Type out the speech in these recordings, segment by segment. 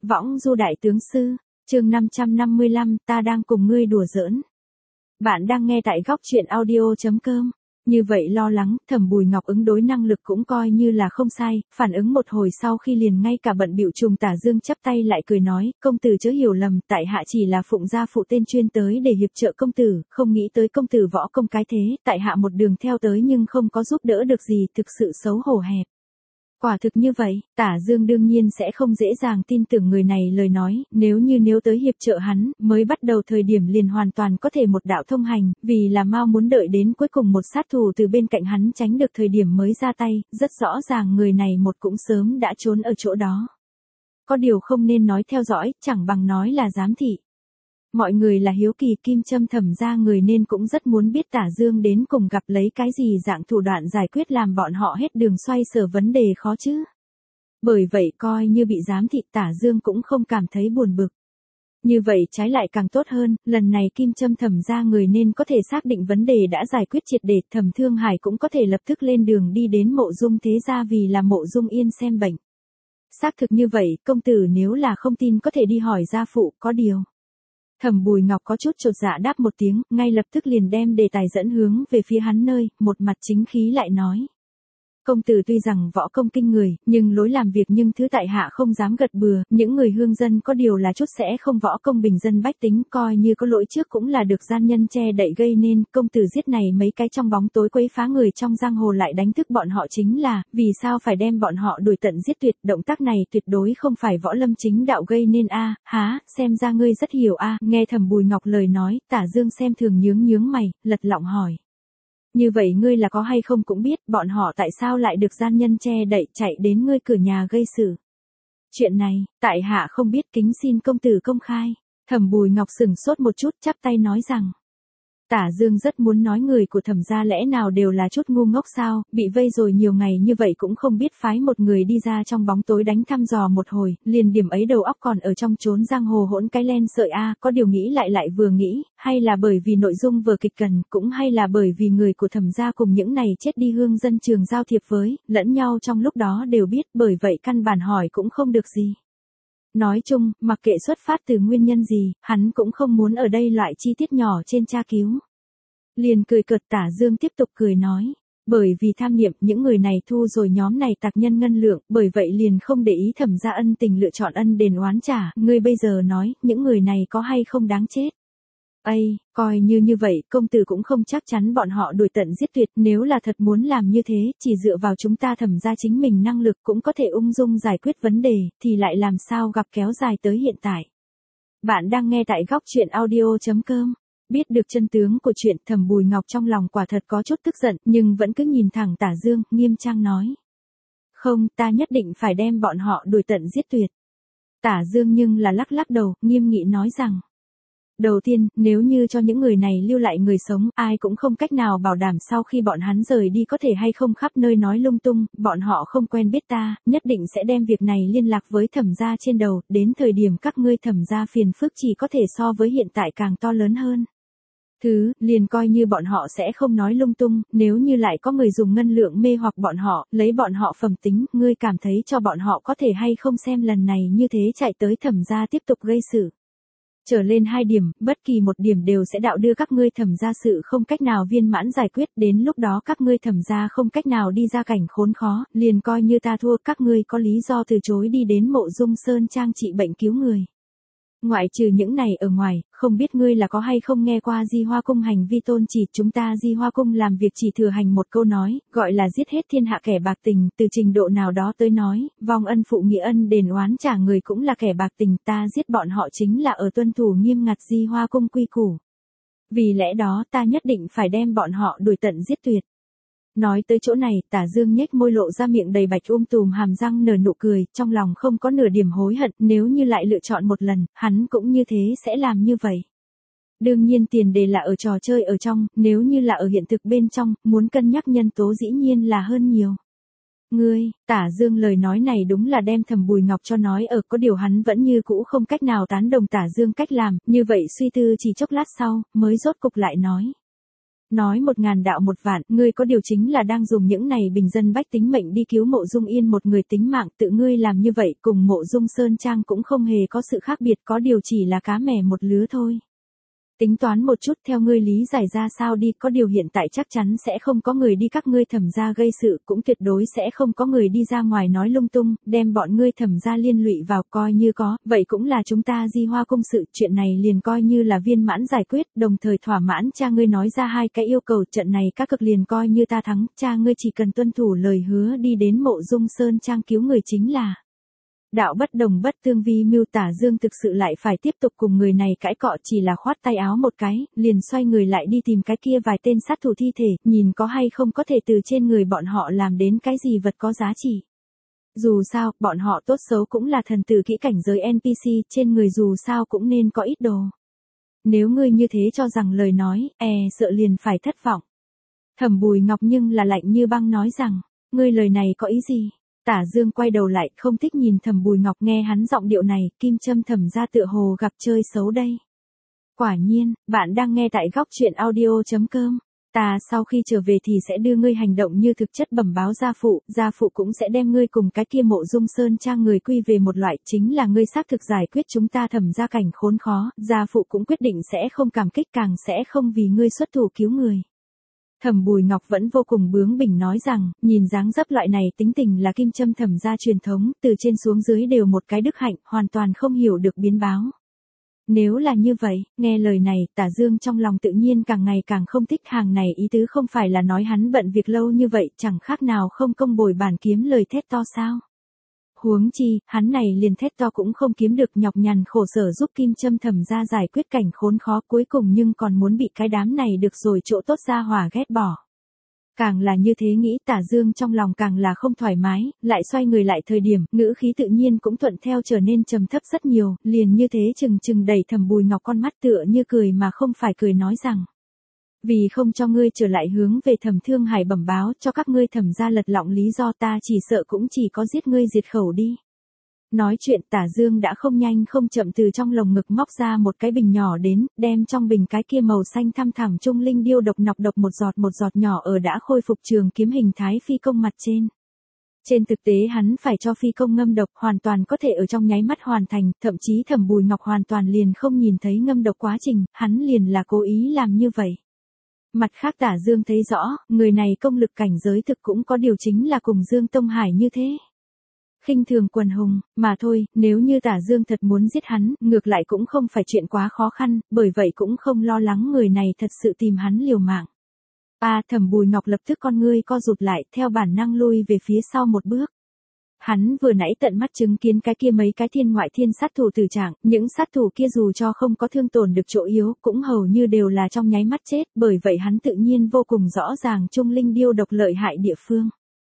Võng du đại tướng sư, chương 555, ta đang cùng ngươi đùa giỡn. Bạn đang nghe tại góc truyện audio.com. Như vậy lo lắng, Thẩm Bùi Ngọc ứng đối năng lực cũng coi như là không sai, phản ứng một hồi sau khi liền ngay cả bận bịu trùng Tả Dương chắp tay lại cười nói, công tử chớ hiểu lầm, tại hạ chỉ là phụng gia phụ tên chuyên tới để hiệp trợ công tử, không nghĩ tới công tử võ công cái thế, tại hạ một đường theo tới nhưng không có giúp đỡ được gì, thực sự xấu hổ hẹp. Quả thực như vậy, Tả Dương đương nhiên sẽ không dễ dàng tin tưởng người này lời nói, nếu tới hiệp trợ hắn, mới bắt đầu thời điểm liền hoàn toàn có thể một đạo thông hành, vì là mau muốn đợi đến cuối cùng một sát thủ từ bên cạnh hắn tránh được thời điểm mới ra tay, rất rõ ràng người này một cũng sớm đã trốn ở chỗ đó. Có điều không nên nói theo dõi, chẳng bằng nói là giám thị. Mọi người là hiếu kỳ kim châm Thẩm ra người nên cũng rất muốn biết Tả Dương đến cùng gặp lấy cái gì dạng thủ đoạn giải quyết làm bọn họ hết đường xoay sở vấn đề khó chứ. Bởi vậy coi như bị giám thị Tả Dương cũng không cảm thấy buồn bực. Như vậy trái lại càng tốt hơn, lần này kim châm Thẩm ra người nên có thể xác định vấn đề đã giải quyết triệt để, Thẩm Thương Hải cũng có thể lập tức lên đường đi đến Mộ Dung thế gia vì là Mộ Dung Yên xem bệnh. Xác thực như vậy, công tử nếu là không tin có thể đi hỏi gia phụ, có điều. Thẩm Bùi Ngọc có chút chột dạ đáp một tiếng, ngay lập tức liền đem đề tài dẫn hướng về phía hắn nơi, một mặt chính khí lại nói. Công tử tuy rằng võ công kinh người, nhưng lối làm việc nhưng thứ tại hạ không dám gật bừa, những người hương dân có điều là chút sẽ không võ công bình dân bách tính, coi như có lỗi trước cũng là được gian nhân che đậy gây nên, công tử giết này mấy cái trong bóng tối quấy phá người trong giang hồ lại đánh thức bọn họ chính là, vì sao phải đem bọn họ đuổi tận giết tuyệt, động tác này tuyệt đối không phải võ lâm chính đạo gây nên a, xem ra ngươi rất hiểu a, nghe Thẩm Bùi Ngọc lời nói, Tả Dương xem thường nhướng mày, lật lọng hỏi. Như vậy ngươi là có hay không cũng biết, bọn họ tại sao lại được gian nhân che đậy chạy đến ngươi cửa nhà gây sự. Chuyện này, tại hạ không biết, kính xin công tử công khai. Thẩm Bùi Ngọc sững sốt một chút chắp tay nói rằng. Tả Dương rất muốn nói người của Thẩm gia lẽ nào đều là chút ngu ngốc sao, bị vây rồi nhiều ngày như vậy cũng không biết phái một người đi ra trong bóng tối đánh thăm dò một hồi, liền điểm ấy đầu óc còn ở trong chốn giang hồ hỗn cái len sợi a, có điều nghĩ lại vừa nghĩ, hay là bởi vì nội dung vở kịch cần, cũng hay là bởi vì người của Thẩm gia cùng những này chết đi hương dân trường giao thiệp với, lẫn nhau trong lúc đó đều biết, bởi vậy căn bản hỏi cũng không được gì. Nói chung, mặc kệ xuất phát từ nguyên nhân gì, hắn cũng không muốn ở đây loại chi tiết nhỏ trên tra cứu. Liền cười cợt Tả Dương tiếp tục cười nói. Bởi vì tham niệm những người này thu rồi nhóm này tạc nhân ngân lượng, bởi vậy liền không để ý Thẩm gia ân tình lựa chọn ân đền oán trả. Ngươi bây giờ nói, những người này có hay không đáng chết? Coi như vậy, công tử cũng không chắc chắn bọn họ đuổi tận giết tuyệt, nếu là thật muốn làm như thế, chỉ dựa vào chúng ta Thẩm gia chính mình năng lực cũng có thể ung dung giải quyết vấn đề, thì lại làm sao gặp kéo dài tới hiện tại. Bạn đang nghe tại góc truyện audio.com. Biết được chân tướng của chuyện, Thẩm Bùi Ngọc trong lòng quả thật có chút tức giận, nhưng vẫn cứ nhìn thẳng Tả Dương, nghiêm trang nói. Không, ta nhất định phải đem bọn họ đuổi tận giết tuyệt. Tả Dương nhưng là lắc đầu, nghiêm nghị nói rằng. Đầu tiên, nếu như cho những người này lưu lại người sống, ai cũng không cách nào bảo đảm sau khi bọn hắn rời đi có thể hay không khắp nơi nói lung tung, bọn họ không quen biết ta, nhất định sẽ đem việc này liên lạc với Thẩm gia trên đầu, đến thời điểm các ngươi Thẩm gia phiền phức chỉ có thể so với hiện tại càng to lớn hơn. Liền coi như bọn họ sẽ không nói lung tung, nếu như lại có người dùng ngân lượng mê hoặc bọn họ, lấy bọn họ phẩm tính, ngươi cảm thấy cho bọn họ có thể hay không xem lần này như thế chạy tới Thẩm gia tiếp tục gây sự. Trở lên 2 điểm, bất kỳ một điểm đều sẽ đạo đưa các ngươi Thẩm gia sự không cách nào viên mãn giải quyết, đến lúc đó các ngươi Thẩm gia không cách nào đi ra cảnh khốn khó, liền coi như ta thua, các ngươi có lý do từ chối đi đến Mộ Dung Sơn Trang trị bệnh cứu người. Ngoại trừ những này ở ngoài, không biết ngươi là có hay không nghe qua Di Hoa Cung hành vi tôn chỉ, chúng ta Di Hoa Cung làm việc chỉ thừa hành một câu nói, gọi là giết hết thiên hạ kẻ bạc tình, từ trình độ nào đó tới nói, vong ân phụ nghĩa ân đền oán trả người cũng là kẻ bạc tình, ta giết bọn họ chính là ở tuân thủ nghiêm ngặt Di Hoa Cung quy củ. Vì lẽ đó ta nhất định phải đem bọn họ đuổi tận giết tuyệt. Nói tới chỗ này, Tả Dương nhếch môi lộ ra miệng đầy bạch tùm hàm răng nở nụ cười, trong lòng không có nửa điểm hối hận, nếu như lại lựa chọn một lần, hắn cũng như thế sẽ làm như vậy. Đương nhiên tiền đề là ở trò chơi ở trong, nếu như là ở hiện thực bên trong, muốn cân nhắc nhân tố dĩ nhiên là hơn nhiều. Tả Dương lời nói này đúng là đem Thẩm Bùi Ngọc cho nói ở, có điều hắn vẫn như cũ không cách nào tán đồng Tả Dương cách làm, như vậy suy tư chỉ chốc lát sau, mới rốt cục lại nói. Nói 1000 đạo 1 vạn, ngươi có điều chính là đang dùng những này bình dân bách tính mệnh đi cứu Mộ Dung Yên một người tính mạng, tự ngươi làm như vậy cùng Mộ Dung Sơn Trang cũng không hề có sự khác biệt, có điều chỉ là cá mè một lứa thôi. Tính toán một chút theo ngươi lý giải ra sao đi, có điều hiện tại chắc chắn sẽ không có người đi các ngươi Thẩm gia gây sự, cũng tuyệt đối sẽ không có người đi ra ngoài nói lung tung, đem bọn ngươi Thẩm gia liên lụy vào, coi như có, vậy cũng là chúng ta Di Hoa cung sự, chuyện này liền coi như là viên mãn giải quyết, đồng thời thỏa mãn cha ngươi nói ra 2 cái yêu cầu, trận này các cực liền coi như ta thắng, cha ngươi chỉ cần tuân thủ lời hứa đi đến Mộ Dung Sơn Trang cứu người chính là. Đạo bất đồng bất tương vi mưu, Tả Dương thực sự lại phải tiếp tục cùng người này cãi cọ, chỉ là khoát tay áo một cái, liền xoay người lại đi tìm cái kia vài tên sát thủ thi thể, nhìn có hay không có thể từ trên người bọn họ làm đến cái gì vật có giá trị. Dù sao, bọn họ tốt xấu cũng là thần tử kỹ cảnh giới NPC, trên người dù sao cũng nên có ít đồ. Nếu ngươi như thế cho rằng lời nói, sợ liền phải thất vọng. Thẩm Bùi Ngọc nhưng là lạnh như băng nói rằng, ngươi lời này có ý gì? Tả Dương quay đầu lại, không thích nhìn Thẩm Bùi Ngọc, nghe hắn giọng điệu này, Kim Châm Thẩm gia tựa hồ gặp chơi xấu đây. Quả nhiên, bạn đang nghe tại góc truyện audio.com. Ta sau khi trở về thì sẽ đưa ngươi hành động như thực chất bẩm báo gia phụ cũng sẽ đem ngươi cùng cái kia Mộ Dung Sơn Trang người quy về một loại, chính là ngươi xác thực giải quyết chúng ta Thẩm gia cảnh khốn khó, gia phụ cũng quyết định sẽ không cảm kích, càng sẽ không vì ngươi xuất thủ cứu người. Thẩm Bùi Ngọc vẫn vô cùng bướng bỉnh nói rằng, nhìn dáng dấp loại này tính tình là Kim Châm Thẩm gia truyền thống, từ trên xuống dưới đều một cái đức hạnh, hoàn toàn không hiểu được biến báo. Nếu là như vậy, nghe lời này, Tả Dương trong lòng tự nhiên càng ngày càng không thích, hàng này ý tứ không phải là nói hắn bận việc lâu như vậy, chẳng khác nào không công bồi bản kiếm lời thét to sao. Huống chi, hắn này liền thét to cũng không kiếm được, nhọc nhằn khổ sở giúp Kim Châm Thẩm gia giải quyết cảnh khốn khó, cuối cùng nhưng còn muốn bị cái đám này được rồi chỗ tốt gia hỏa ghét bỏ. Càng là như thế nghĩ, Tả Dương trong lòng càng là không thoải mái, lại xoay người lại thời điểm, ngữ khí tự nhiên cũng thuận theo trở nên trầm thấp rất nhiều, liền như thế chừng đẩy Thẩm Bùi Ngọc con mắt tựa như cười mà không phải cười nói rằng. Vì không cho ngươi trở lại hướng về Thẩm Thương Hải bẩm báo cho các ngươi Thẩm gia lật lọng lý do, ta chỉ sợ cũng chỉ có giết ngươi diệt khẩu đi. Nói chuyện, Tả Dương đã không nhanh không chậm từ trong lồng ngực móc ra một cái bình nhỏ đến, đem trong bình cái kia màu xanh thăm thẳm trung linh điêu độc nọc độc một giọt nhỏ ở đã khôi phục trường kiếm hình thái phi công mặt trên. Trên thực tế hắn phải cho phi công ngâm độc, hoàn toàn có thể ở trong nháy mắt hoàn thành, thậm chí Thẩm Bùi Ngọc hoàn toàn liền không nhìn thấy ngâm độc quá trình, hắn liền là cố ý làm như vậy. Mặt khác Tả Dương thấy rõ, người này công lực cảnh giới thực cũng có điều chính là cùng Dương Tông Hải như thế. Khinh thường quần hùng, mà thôi, nếu như Tả Dương thật muốn giết hắn, ngược lại cũng không phải chuyện quá khó khăn, bởi vậy cũng không lo lắng người này thật sự tìm hắn liều mạng. Thẩm Bùi Ngọc lập tức con ngươi co rụt lại, theo bản năng lui về phía sau một bước. Hắn vừa nãy tận mắt chứng kiến cái kia mấy cái thiên ngoại thiên sát thủ tử trạng, những sát thủ kia dù cho không có thương tổn được chỗ yếu, cũng hầu như đều là trong nháy mắt chết, bởi vậy hắn tự nhiên vô cùng rõ ràng trung linh điêu độc lợi hại địa phương.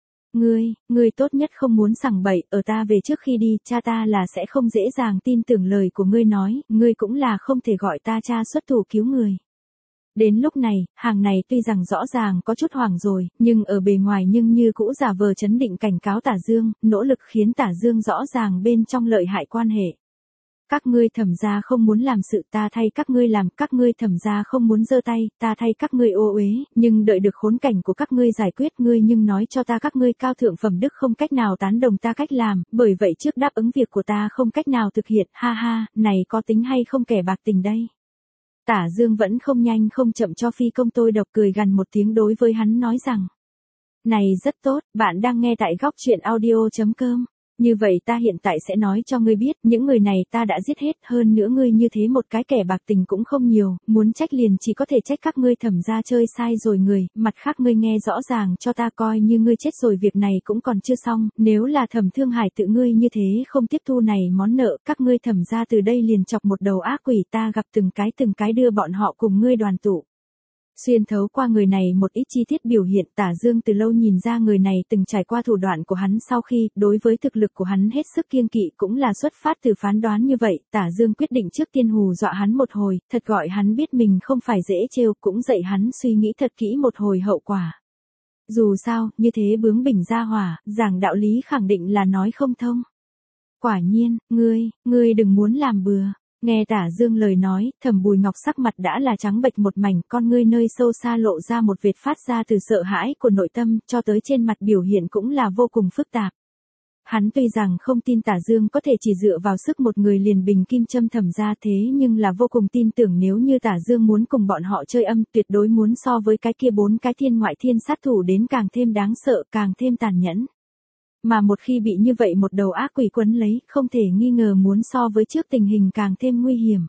Ngươi tốt nhất không muốn sằng bậy, ở ta về trước khi đi, cha ta là sẽ không dễ dàng tin tưởng lời của ngươi nói, ngươi cũng là không thể gọi ta cha xuất thủ cứu người. Đến lúc này, hàng này tuy rằng rõ ràng có chút hoảng rồi, nhưng ở bề ngoài nhưng như cũ giả vờ chấn định cảnh cáo Tả Dương, nỗ lực khiến Tả Dương rõ ràng bên trong lợi hại quan hệ. Các ngươi Thẩm gia không muốn làm sự, ta thay các ngươi làm, các ngươi Thẩm gia không muốn giơ tay, ta thay các ngươi ô uế, nhưng đợi được khốn cảnh của các ngươi giải quyết, ngươi nhưng nói cho ta các ngươi cao thượng phẩm đức không cách nào tán đồng ta cách làm, bởi vậy trước đáp ứng việc của ta không cách nào thực hiện, ha ha, này có tính hay không kẻ bạc tình đây. Tả Dương vẫn không nhanh không chậm cho phi công tôi độc cười gằn một tiếng đối với hắn nói rằng. Này rất tốt, bạn đang nghe tại góc truyện audio.com. Như vậy ta hiện tại sẽ nói cho ngươi biết, những người này ta đã giết hết, hơn nữa ngươi như thế một cái kẻ bạc tình cũng không nhiều, muốn trách liền chỉ có thể trách các ngươi Thẩm gia chơi sai rồi người, mặt khác ngươi nghe rõ ràng cho ta, coi như ngươi chết rồi việc này cũng còn chưa xong, nếu là Thẩm Thương Hải tự ngươi như thế không tiếp thu này món nợ, các ngươi Thẩm gia từ đây liền chọc một đầu ác quỷ, ta gặp từng cái đưa bọn họ cùng ngươi đoàn tụ. Xuyên thấu qua người này một ít chi tiết biểu hiện, Tả Dương từ lâu nhìn ra người này từng trải qua thủ đoạn của hắn, sau khi, đối với thực lực của hắn hết sức kiêng kỵ, cũng là xuất phát từ phán đoán như vậy, Tả Dương quyết định trước tiên hù dọa hắn một hồi, thật gọi hắn biết mình không phải dễ trêu, cũng dạy hắn suy nghĩ thật kỹ một hồi hậu quả. Dù sao, như thế bướng bỉnh ra hỏa, giảng đạo lý khẳng định là nói không thông. Quả nhiên, ngươi đừng muốn làm bừa. Nghe Tả Dương lời nói, Thẩm Bùi Ngọc sắc mặt đã là trắng bệch một mảnh, con ngươi nơi sâu xa lộ ra một vệt phát ra từ sợ hãi của nội tâm, cho tới trên mặt biểu hiện cũng là vô cùng phức tạp. Hắn tuy rằng không tin Tả Dương có thể chỉ dựa vào sức một người liền bình kim châm Thẩm gia thế nhưng là vô cùng tin tưởng nếu như Tả Dương muốn cùng bọn họ chơi âm tuyệt đối muốn so với cái kia 4 cái thiên ngoại thiên sát thủ đến càng thêm đáng sợ, càng thêm tàn nhẫn. Mà một khi bị như vậy một đầu ác quỷ quấn lấy, không thể nghi ngờ muốn so với trước tình hình càng thêm nguy hiểm.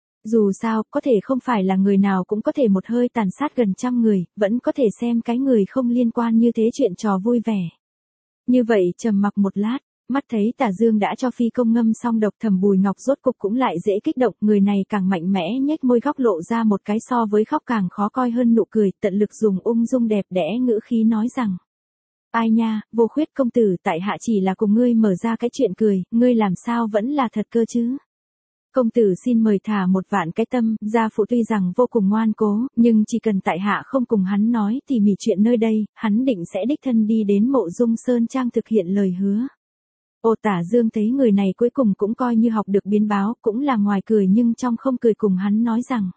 Dù sao, có thể không phải là người nào cũng có thể một hơi tàn sát gần trăm người, vẫn có thể xem cái người không liên quan như thế chuyện trò vui vẻ. Như vậy trầm mặc một lát, mắt thấy Tả Dương đã cho phi công ngâm xong độc, Thẩm Bùi Ngọc rốt cục cũng lại dễ kích động, người này càng mạnh mẽ nhếch môi góc lộ ra một cái so với khóc càng khó coi hơn nụ cười, tận lực dùng ung dung đẹp đẽ ngữ khí nói rằng. Ai nha, Vô Khuyết công tử, tại hạ chỉ là cùng ngươi mở ra cái chuyện cười, ngươi làm sao vẫn là thật cơ chứ? Công tử xin mời thả một vạn cái tâm, gia phụ tuy rằng vô cùng ngoan cố, nhưng chỉ cần tại hạ không cùng hắn nói tỉ mỉ chuyện nơi đây, hắn định sẽ đích thân đi đến Mộ Dung Sơn Trang thực hiện lời hứa. Ô Tả Dương thấy người này cuối cùng cũng coi như học được biến báo, cũng là ngoài cười nhưng trong không cười cùng hắn nói rằng.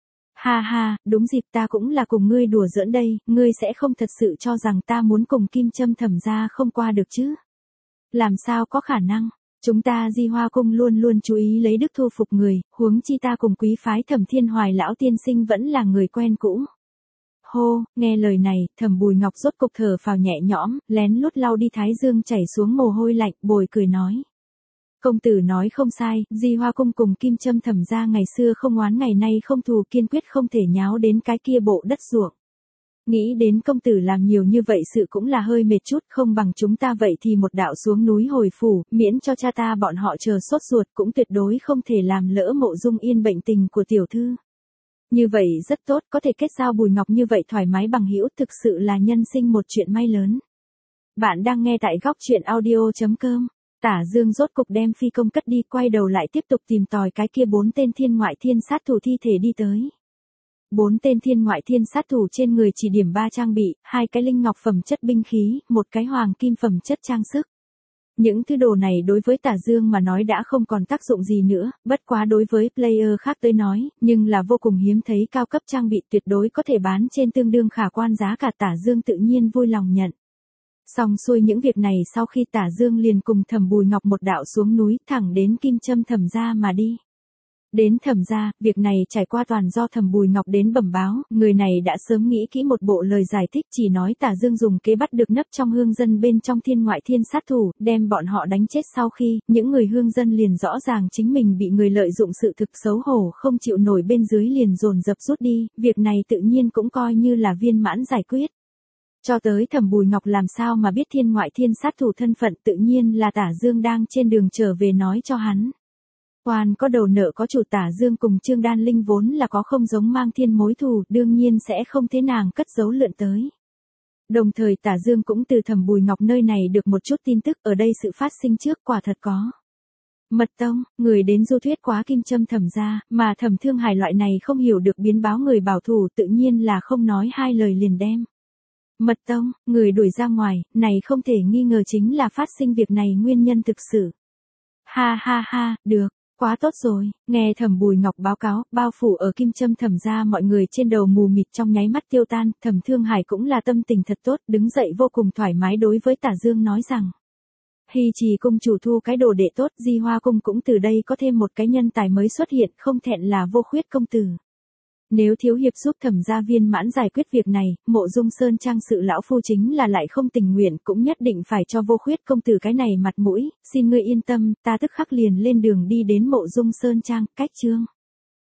Ha ha, đúng dịp ta cũng là cùng ngươi đùa giỡn đây, ngươi sẽ không thật sự cho rằng ta muốn cùng Kim Châm Thẩm gia không qua được chứ? Làm sao có khả năng? Chúng ta Di Hoa Cung luôn luôn chú ý lấy đức thu phục người, huống chi ta cùng quý phái Thẩm Thiên Hoài lão tiên sinh vẫn là người quen cũ. Hô, nghe lời này, Thẩm Bùi Ngọc rốt cục thở phào nhẹ nhõm, lén lút lau đi thái dương chảy xuống mồ hôi lạnh, bồi cười nói. Công tử nói không sai, Di Hoa Cung cùng Kim Châm Thẩm gia ngày xưa không oán ngày nay không thù, kiên quyết không thể nháo đến cái kia bộ đất ruộng. Nghĩ đến công tử làm nhiều như vậy sự cũng là hơi mệt chút, không bằng chúng ta vậy thì một đạo xuống núi hồi phủ, miễn cho cha ta bọn họ chờ sốt ruột, cũng tuyệt đối không thể làm lỡ Mộ Dung Yên bệnh tình của tiểu thư. Như vậy rất tốt, có thể kết giao Bùi Ngọc như vậy thoải mái bằng hữu, thực sự là nhân sinh một chuyện may lớn. Bạn đang nghe tại góc truyện audio.com. Tả Dương rốt cục đem phi công cất đi, quay đầu lại tiếp tục tìm tòi cái kia 4 tên thiên ngoại thiên sát thủ thi thể đi tới. 4 tên thiên ngoại thiên sát thủ trên người chỉ điểm 3 trang bị, 2 cái linh ngọc phẩm chất binh khí, 1 cái hoàng kim phẩm chất trang sức. Những thứ đồ này đối với Tả Dương mà nói đã không còn tác dụng gì nữa, bất quá đối với player khác tới nói, nhưng là vô cùng hiếm thấy cao cấp trang bị tuyệt đối có thể bán trên tương đương khả quan giá cả, Tả Dương tự nhiên vui lòng nhận. Xong xuôi những việc này sau khi Tả Dương liền cùng Thẩm Bùi Ngọc một đạo xuống núi thẳng đến Kim Châm Thẩm gia mà đi. Đến Thẩm gia, việc này trải qua toàn do Thẩm Bùi Ngọc đến bẩm báo, người này đã sớm nghĩ kỹ một bộ lời giải thích, chỉ nói Tả Dương dùng kế bắt được nấp trong hương dân bên trong thiên ngoại thiên sát thủ, đem bọn họ đánh chết sau khi, những người hương dân liền rõ ràng chính mình bị người lợi dụng sự thực xấu hổ không chịu nổi bên dưới liền dồn dập rút đi, việc này tự nhiên cũng coi như là viên mãn giải quyết. Cho tới Thẩm Bùi Ngọc làm sao mà biết thiên ngoại thiên sát thủ thân phận, tự nhiên là Tả Dương đang trên đường trở về nói cho hắn. Quan có đầu nợ có chủ, Tả Dương cùng Trương Đan Linh vốn là có không giống mang thiên mối thù, đương nhiên sẽ không thế nàng cất giấu lượn tới. Đồng thời Tả Dương cũng từ Thẩm Bùi Ngọc nơi này được một chút tin tức, ở đây sự phát sinh trước quả thật có. Mật tông, người đến du thuyết quá Kim Châm Thẩm gia, mà Thẩm Thương Hải loại này không hiểu được biến báo người bảo thủ tự nhiên là không nói hai lời liền đem. Mật tông, người đuổi ra ngoài, này không thể nghi ngờ chính là phát sinh việc này nguyên nhân thực sự. Ha ha ha, được, quá tốt rồi, nghe Thẩm Bùi Ngọc báo cáo, bao phủ ở Kim Châm Thẩm gia mọi người trên đầu mù mịt trong nháy mắt tiêu tan, Thẩm Thương Hải cũng là tâm tình thật tốt, đứng dậy vô cùng thoải mái đối với Tả Dương nói rằng. Hy Trì cung chủ thu cái đồ đệ tốt, Di Hoa cung cũng từ đây có thêm một cái nhân tài mới xuất hiện, không thẹn là Vô Khuyết công tử. Nếu thiếu hiệp giúp Thẩm gia viên mãn giải quyết việc này, Mộ Dung Sơn Trang sự lão phu chính là lại không tình nguyện, cũng nhất định phải cho Vô Khuyết công tử cái này mặt mũi, xin ngươi yên tâm, ta tức khắc liền lên đường đi đến Mộ Dung Sơn Trang, cách chương.